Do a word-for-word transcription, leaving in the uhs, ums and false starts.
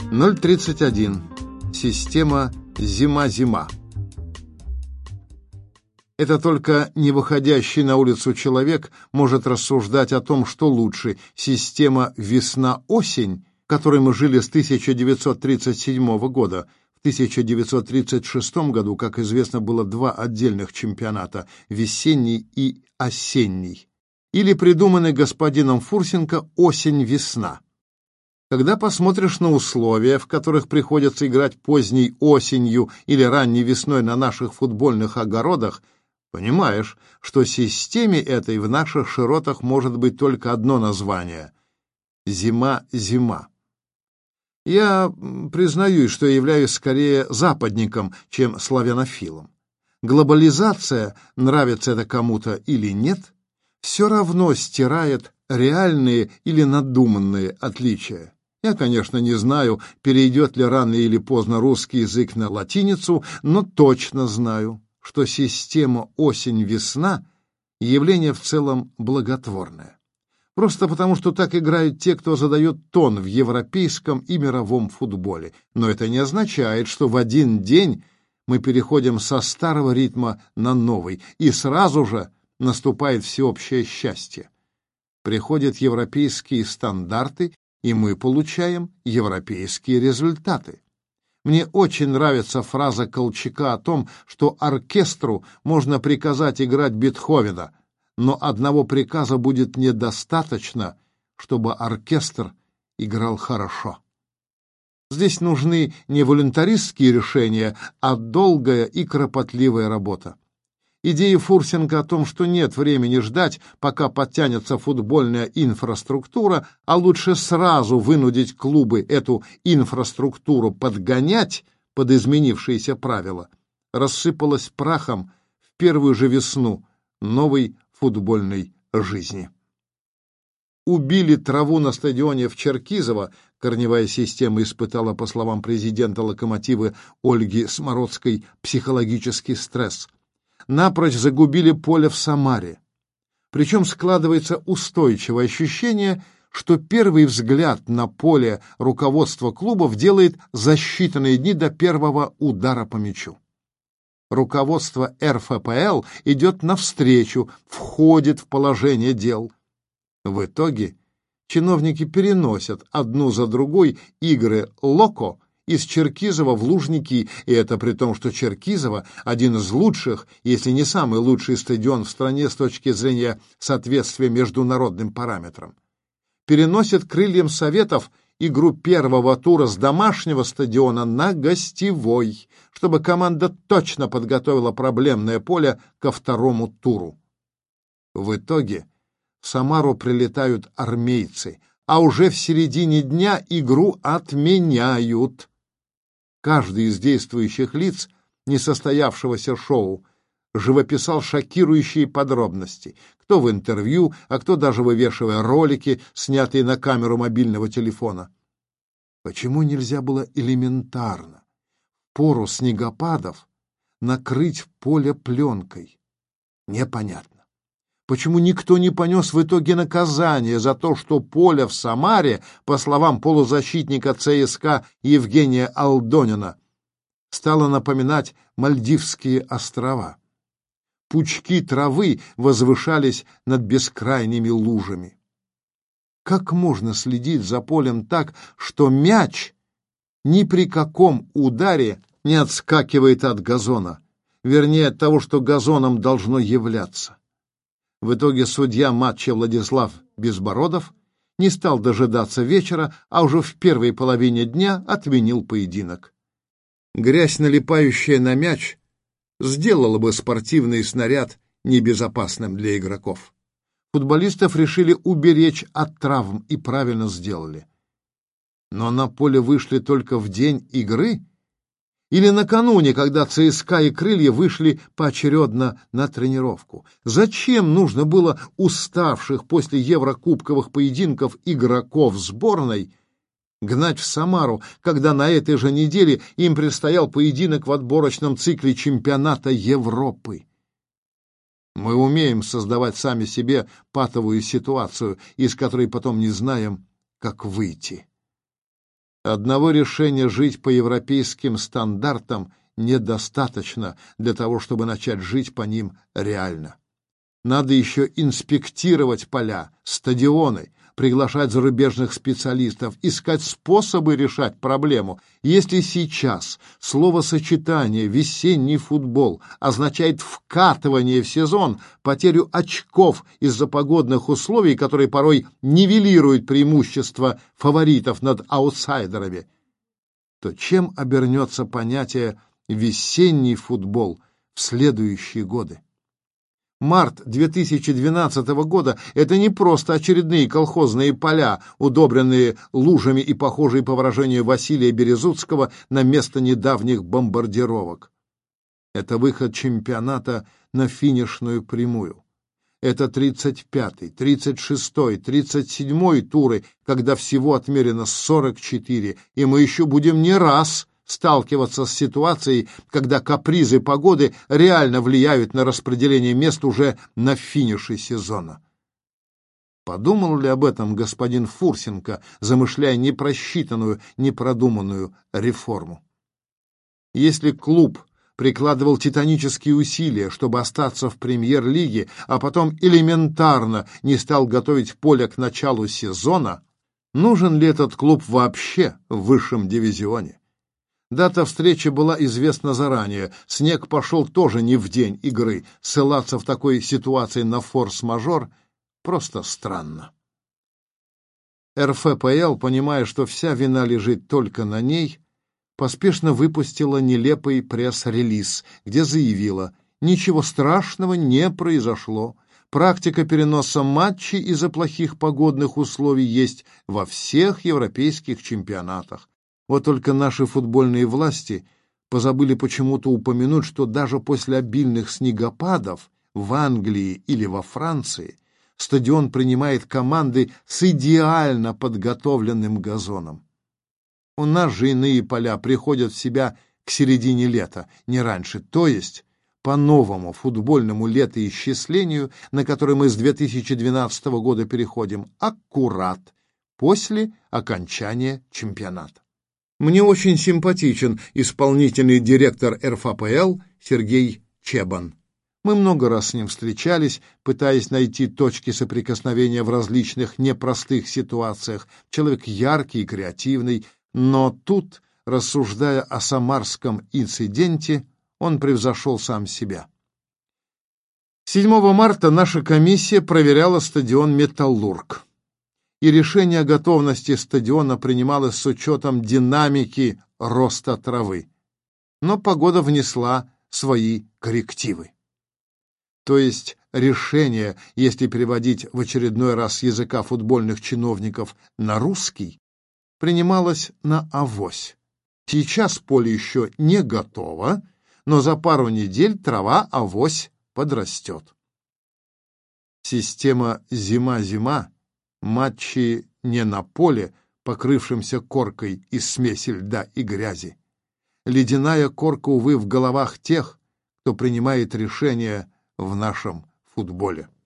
ноль тридцать один. Система «Зима-зима». Это только не выходящий на улицу человек может рассуждать о том, что лучше – система «Весна-осень», которой мы жили с тысяча девятьсот тридцать седьмого года. В тысяча девятьсот тридцать шестом году, как известно, было два отдельных чемпионата – весенний и осенний. Или придуманный господином Фурсенко «Осень-весна». Когда посмотришь на условия, в которых приходится играть поздней осенью или ранней весной на наших футбольных огородах, понимаешь, что системе этой в наших широтах может быть только одно название – «Зима-зима». Я признаюсь, что являюсь скорее западником, чем славянофилом. Глобализация, нравится это кому-то или нет, все равно стирает реальные или надуманные отличия. Я, конечно, не знаю, перейдет ли рано или поздно русский язык на латиницу, но точно знаю, что система осень-весна – явление в целом благотворное. Просто потому, что так играют те, кто задает тон в европейском и мировом футболе. Но это не означает, что в один день мы переходим со старого ритма на новый, и сразу же наступает всеобщее счастье. Приходят европейские стандарты, и мы получаем европейские результаты. Мне очень нравится фраза Колчака о том, что оркестру можно приказать играть Бетховена, но одного приказа будет недостаточно, чтобы оркестр играл хорошо. Здесь нужны не волюнтаристские решения, а долгая и кропотливая работа. Идея Фурсенко о том, что нет времени ждать, пока подтянется футбольная инфраструктура, а лучше сразу вынудить клубы эту инфраструктуру подгонять под изменившиеся правила, рассыпалась прахом в первую же весну новой футбольной жизни. Убили траву на стадионе в Черкизово, корневая система испытала, по словам президента «Локомотива» Ольги Смородской, психологический стресс. Напрочь загубили поле в Самаре. Причем складывается устойчивое ощущение, что первый взгляд на поле руководство клубов делает за считанные дни до первого удара по мячу. Руководство эр эф пэ эл идет навстречу, входит в положение дел. В итоге чиновники переносят одну за другой игры «Локо» из Черкизова в Лужники, и это при том, что Черкизово – один из лучших, если не самый лучший стадион в стране с точки зрения соответствия международным параметрам. Переносят крыльям Советов игру первого тура с домашнего стадиона на гостевой, чтобы команда точно подготовила проблемное поле ко второму туру. В итоге в Самару прилетают армейцы, а уже в середине дня игру отменяют. Каждый из действующих лиц несостоявшегося шоу живописал шокирующие подробности, кто в интервью, а кто даже вывешивая ролики, снятые на камеру мобильного телефона. Почему нельзя было элементарно, в пору снегопадов, накрыть поле пленкой? Непонятно. Почему никто не понес в итоге наказание за то, что поле в Самаре, по словам полузащитника цэ эс ка Евгения Алдонина, стало напоминать Мальдивские острова? Пучки травы возвышались над бескрайними лужами. Как можно следить за полем так, что мяч ни при каком ударе не отскакивает от газона, вернее, от того, что газоном должно являться? В итоге судья матча Владислав Безбородов не стал дожидаться вечера, а уже в первой половине дня отменил поединок. Грязь, налипающая на мяч, сделала бы спортивный снаряд небезопасным для игроков. Футболистов решили уберечь от травм и правильно сделали. Но на поле вышли только в день игры или накануне, когда цэ эс ка и Крылья вышли поочередно на тренировку? Зачем нужно было уставших после еврокубковых поединков игроков сборной гнать в Самару, когда на этой же неделе им предстоял поединок в отборочном цикле чемпионата Европы? Мы умеем создавать сами себе патовую ситуацию, из которой потом не знаем, как выйти. Одного решения жить по европейским стандартам недостаточно для того, чтобы начать жить по ним реально. Надо еще инспектировать поля, стадионы, приглашать зарубежных специалистов, искать способы решать проблему. Если сейчас словосочетание «весенний футбол» означает вкатывание в сезон, потерю очков из-за погодных условий, которые порой нивелируют преимущество фаворитов над аутсайдерами, то чем обернется понятие «весенний футбол» в следующие годы? Март две тысячи двенадцатого года — это не просто очередные колхозные поля, удобренные лужами и похожие, по выражению Василия Березутского, на место недавних бомбардировок. Это выход чемпионата на финишную прямую. Это тридцать пятый, тридцать шестой, тридцать седьмой туры, когда всего отмерено сорок четыре, и мы еще будем не раз сталкиваться с ситуацией, когда капризы погоды реально влияют на распределение мест уже на финише сезона. Подумал ли об этом господин Фурсенко, замышляя непросчитанную, непродуманную реформу? Если клуб прикладывал титанические усилия, чтобы остаться в премьер-лиге, а потом элементарно не стал готовить поле к началу сезона, нужен ли этот клуб вообще в высшем дивизионе? Дата встречи была известна заранее. Снег пошел тоже не в день игры. Ссылаться в такой ситуации на форс-мажор просто странно. эр эф пэ эл, понимая, что вся вина лежит только на ней, поспешно выпустила нелепый пресс-релиз, где заявила: ничего страшного не произошло. Практика переноса матчей из-за плохих погодных условий есть во всех европейских чемпионатах. Вот только наши футбольные власти позабыли почему-то упомянуть, что даже после обильных снегопадов в Англии или во Франции стадион принимает команды с идеально подготовленным газоном. У нас же иные поля приходят в себя к середине лета, не раньше, то есть по новому футбольному летоисчислению, на которое мы с две тысячи двенадцатого года переходим, аккурат после окончания чемпионата. Мне очень симпатичен исполнительный директор эр эф пэ эл Сергей Чебан. Мы много раз с ним встречались, пытаясь найти точки соприкосновения в различных непростых ситуациях. Человек яркий и креативный, но тут, рассуждая о самарском инциденте, он превзошел сам себя. седьмого марта наша комиссия проверяла стадион «Металлург», и решение о готовности стадиона принималось с учетом динамики роста травы. Но погода внесла свои коррективы. То есть решение, если переводить в очередной раз с языка футбольных чиновников на русский, принималось на авось. Сейчас поле еще не готово, но за пару недель трава авось подрастет. Система «зима-зима», матчи не на поле, покрывшемся коркой из смеси льда и грязи. Ледяная корка, увы, в головах тех, кто принимает решения в нашем футболе.